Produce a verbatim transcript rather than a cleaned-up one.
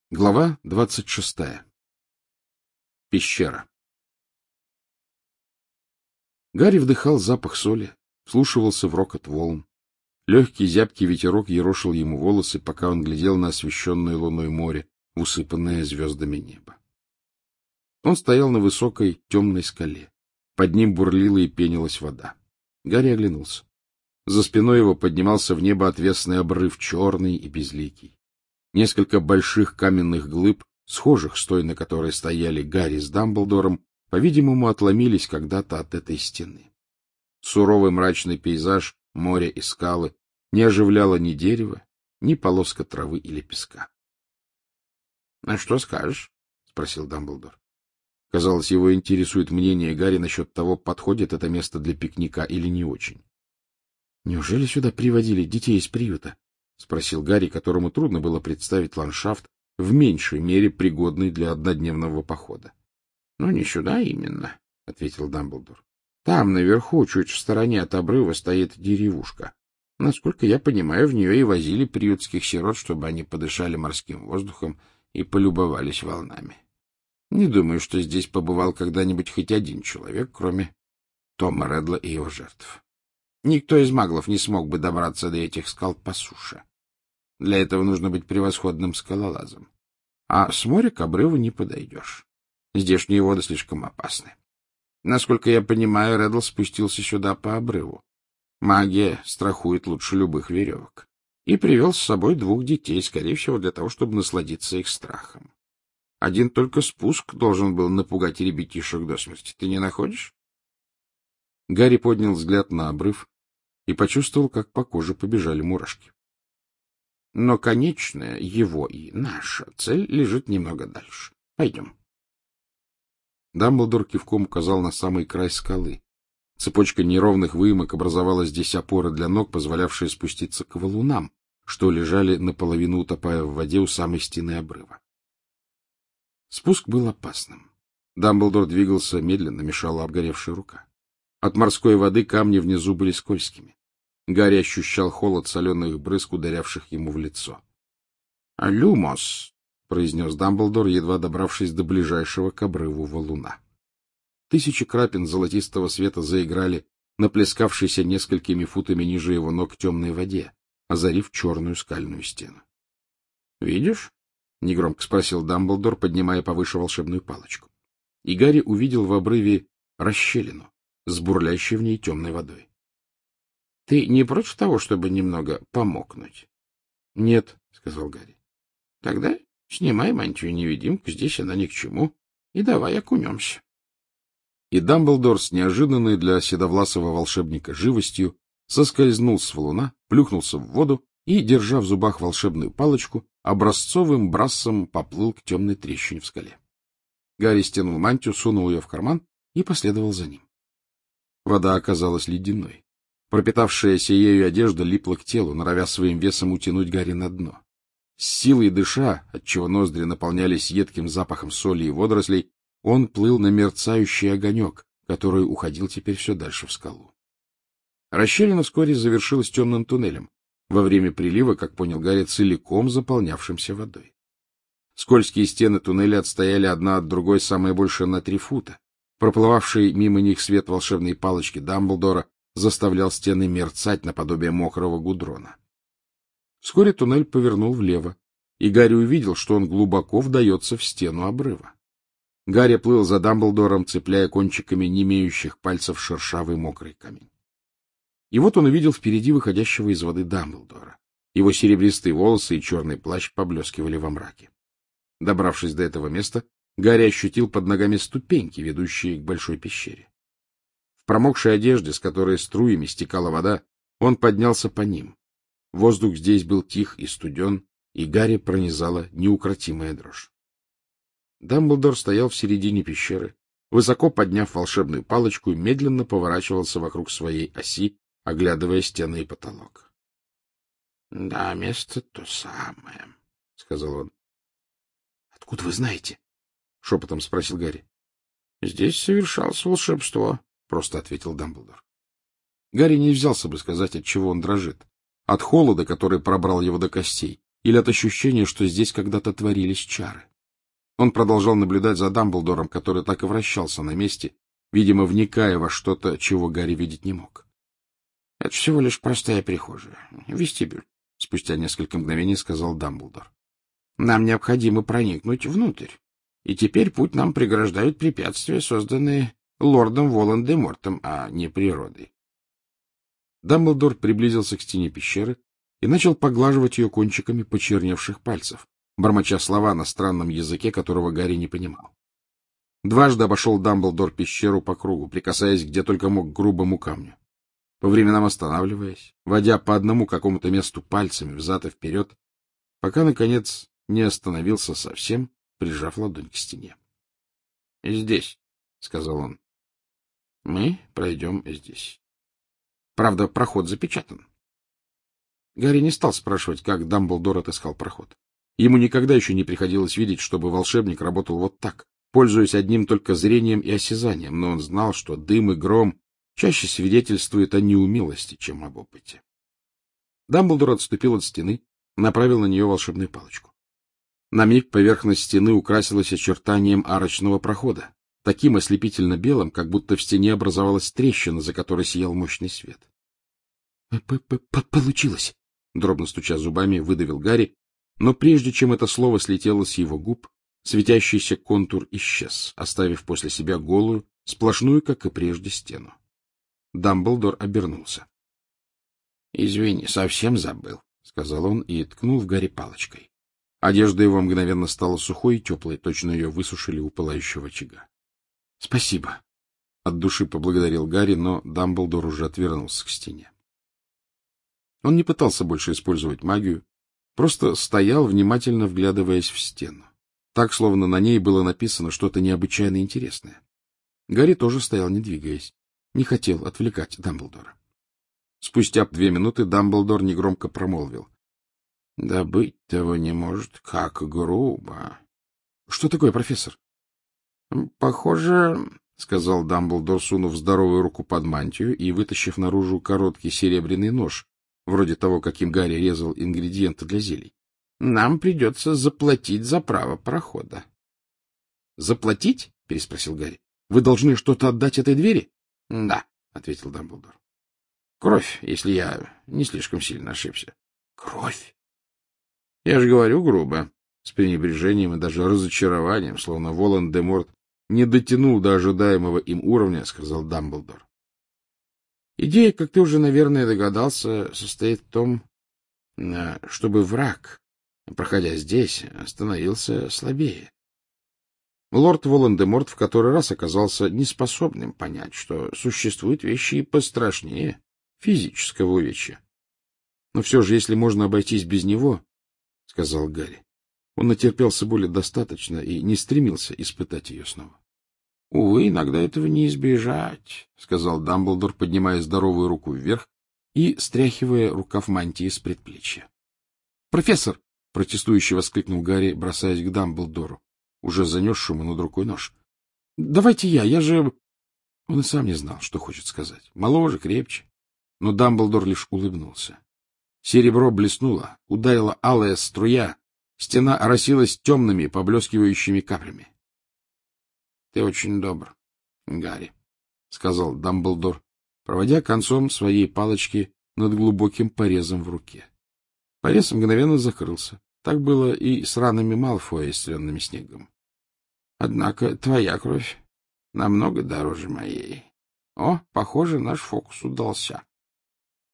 Глава двадцать шестая. Пещера. Гарри вдыхал запах соли, вслушивался в рокот волн. Легкий зябкий ветерок ерошил ему волосы, пока он глядел на освещенное луной море, усыпанное звездами небо. Он стоял на высокой темной скале. Под ним бурлила и пенилась вода. Гарри оглянулся. За спиной его поднимался в небо отвесный обрыв, черный и безликий. Несколько больших каменных глыб, схожих с той, на которой стояли Гарри с Дамблдором, по-видимому, отломились когда-то от этой стены. Суровый мрачный пейзаж, море и скалы не оживляло ни дерева, ни полоска травы или песка. — А что скажешь? — спросил Дамблдор. Казалось, его интересует мнение Гарри насчет того, подходит это место для пикника или не очень. — Неужели сюда приводили детей из приюта? — спросил Гарри, которому трудно было представить ландшафт в меньшей мере пригодный для однодневного похода. — Ну, не сюда именно, — ответил Дамблдор. — Там, наверху, чуть в стороне от обрыва, стоит деревушка. Насколько я понимаю, в нее и возили приютских сирот, чтобы они подышали морским воздухом и полюбовались волнами. Не думаю, что здесь побывал когда-нибудь хоть один человек, кроме Тома Реддла и его жертв. Никто из маглов не смог бы добраться до этих скал по суше. Для этого нужно быть превосходным скалолазом. А с моря к обрыву не подойдешь. Здешние воды слишком опасны. Насколько я понимаю, Реддл спустился сюда по обрыву. Магия страхует лучше любых веревок. И привел с собой двух детей, скорее всего, для того, чтобы насладиться их страхом. Один только спуск должен был напугать ребятишек до смерти. Ты не находишь? Гарри поднял взгляд на обрыв и почувствовал, как по коже побежали мурашки. Но конечная его и наша цель лежит немного дальше. Пойдем. Дамблдор кивком указал на самый край скалы. Цепочка неровных выемок образовала здесь опоры для ног, позволявшие спуститься к валунам, что лежали наполовину утопая в воде у самой стены обрыва. Спуск был опасным. Дамблдор двигался медленно, мешала обгоревшая рука. От морской воды камни внизу были скользкими. Гарри ощущал холод соленых брызг, ударявших ему в лицо. — Люмос, — произнес Дамблдор, едва добравшись до ближайшего к обрыву валуна. Тысячи крапин золотистого света заиграли на плескавшейся несколькими футами ниже его ног темной воде, озарив черную скальную стену. — Видишь? — негромко спросил Дамблдор, поднимая повыше волшебную палочку. И Гарри увидел в обрыве расщелину с бурлящей в ней темной водой. — Ты не против того, чтобы немного помокнуть? — Нет, — сказал Гарри. — Тогда снимай мантию-невидимку, здесь она ни к чему, и давай окунемся. И Дамблдор с неожиданной для седовласого волшебника живостью соскользнул с валуна, плюхнулся в воду и, держа в зубах волшебную палочку, образцовым брассом поплыл к темной трещине в скале. Гарри стянул мантию, сунул ее в карман и последовал за ним. Вода оказалась ледяной. Пропитавшаяся ею одежда липла к телу, норовя своим весом утянуть Гарри на дно. С силой дыша, отчего ноздри наполнялись едким запахом соли и водорослей, он плыл на мерцающий огонек, который уходил теперь все дальше в скалу. Расщелина вскоре завершилась темным туннелем, во время прилива, как понял Гарри, целиком заполнявшимся водой. Скользкие стены туннеля отстояли одна от другой самое больше на три фута. Проплывавший мимо них свет волшебной палочки Дамблдора заставлял стены мерцать наподобие мокрого гудрона. Вскоре туннель повернул влево, и Гарри увидел, что он глубоко вдается в стену обрыва. Гарри плыл за Дамблдором, цепляя кончиками немеющих пальцев шершавый мокрый камень. И вот он увидел впереди выходящего из воды Дамблдора. Его серебристые волосы и черный плащ поблескивали во мраке. Добравшись до этого места, Гарри ощутил под ногами ступеньки, ведущие к большой пещере. В промокшей одежде, с которой струями стекала вода, он поднялся по ним. Воздух здесь был тих и студен, и Гарри пронизала неукротимая дрожь. Дамблдор стоял в середине пещеры, высоко подняв волшебную палочку, и медленно поворачивался вокруг своей оси, оглядывая стены и потолок. — Да, место то самое, — сказал он. — Откуда вы знаете? — шепотом спросил Гарри. — Здесь совершалось волшебство, — просто ответил Дамблдор. Гарри не взялся бы сказать, от чего он дрожит. От холода, который пробрал его до костей, или от ощущения, что здесь когда-то творились чары. Он продолжал наблюдать за Дамблдором, который так и вращался на месте, видимо, вникая во что-то, чего Гарри видеть не мог. — Это всего лишь простая прихожая, вестибюль, — спустя несколько мгновений сказал Дамблдор. — Нам необходимо проникнуть внутрь, и теперь путь нам преграждают препятствия, созданные лордом Волан-де-Мортом, а не природой. Дамблдор приблизился к стене пещеры и начал поглаживать ее кончиками почерневших пальцев, бормоча слова на странном языке, которого Гарри не понимал. Дважды обошел Дамблдор пещеру по кругу, прикасаясь где только мог к грубому камню, по временам останавливаясь, водя по одному какому-то месту пальцами взад и вперед, пока, наконец, не остановился совсем, прижав ладонь к стене. — Здесь, — сказал он. — Мы пройдем здесь. Правда, проход запечатан. Гарри не стал спрашивать, как Дамблдор отыскал проход. Ему никогда еще не приходилось видеть, чтобы волшебник работал вот так, пользуясь одним только зрением и осязанием, но он знал, что дым и гром чаще свидетельствуют о неумелости, чем об опыте. Дамблдор отступил от стены, направил на нее волшебную палочку. На миг поверхность стены украсилась очертанием арочного прохода, таким ослепительно белым, как будто в стене образовалась трещина, за которой сиял мощный свет. — Получилось! — дробно стуча зубами, выдавил Гарри, но прежде чем это слово слетело с его губ, светящийся контур исчез, оставив после себя голую, сплошную, как и прежде, стену. Дамблдор обернулся. — Извини, совсем забыл, — сказал он и ткнул в Гарри палочкой. Одежда его мгновенно стала сухой и теплой, точно ее высушили у пылающего очага. — Спасибо! — от души поблагодарил Гарри, но Дамблдор уже отвернулся к стене. Он не пытался больше использовать магию, просто стоял, внимательно вглядываясь в стену, так, словно на ней было написано что-то необычайно интересное. Гарри тоже стоял, не двигаясь, не хотел отвлекать Дамблдора. Спустя две минуты Дамблдор негромко промолвил. — Да быть того не может, как грубо. — Что такое, профессор? — Похоже, — сказал Дамблдор, сунув здоровую руку под мантию и вытащив наружу короткий серебряный нож, вроде того, каким Гарри резал ингредиенты для зелий. — Нам придется заплатить за право прохода. — Заплатить? — переспросил Гарри. — Вы должны что-то отдать этой двери? — Да, — ответил Дамблдор. — Кровь, если я не слишком сильно ошибся. — Кровь? — Я же говорю грубо, с пренебрежением и даже разочарованием, словно Волан-де-Морт не дотянул до ожидаемого им уровня, — сказал Дамблдор. Идея, как ты уже, наверное, догадался, состоит в том, чтобы враг, проходя здесь, становился слабее. Лорд Волан-де-Морт в который раз оказался неспособным понять, что существуют вещи и пострашнее физического увечья. Но все же, если можно обойтись без него, — сказал Гарри, — он натерпелся боли достаточно и не стремился испытать ее снова. — Увы, иногда этого не избежать, — сказал Дамблдор, поднимая здоровую руку вверх и стряхивая рукав мантии с предплечья. — Профессор! — протестующе воскликнул Гарри, бросаясь к Дамблдору, уже занесшему над рукой нож. — Давайте я, я же... Он и сам не знал, что хочет сказать. Моложе, крепче. Но Дамблдор лишь улыбнулся. Серебро блеснуло, ударила алая струя, стена оросилась темными, поблескивающими каплями. — Ты очень добр, Гарри, — сказал Дамблдор, проводя концом своей палочки над глубоким порезом в руке. Порез мгновенно закрылся. Так было и с ранами Малфоя, исцеленными снегом. — Однако твоя кровь намного дороже моей. О, похоже, наш фокус удался.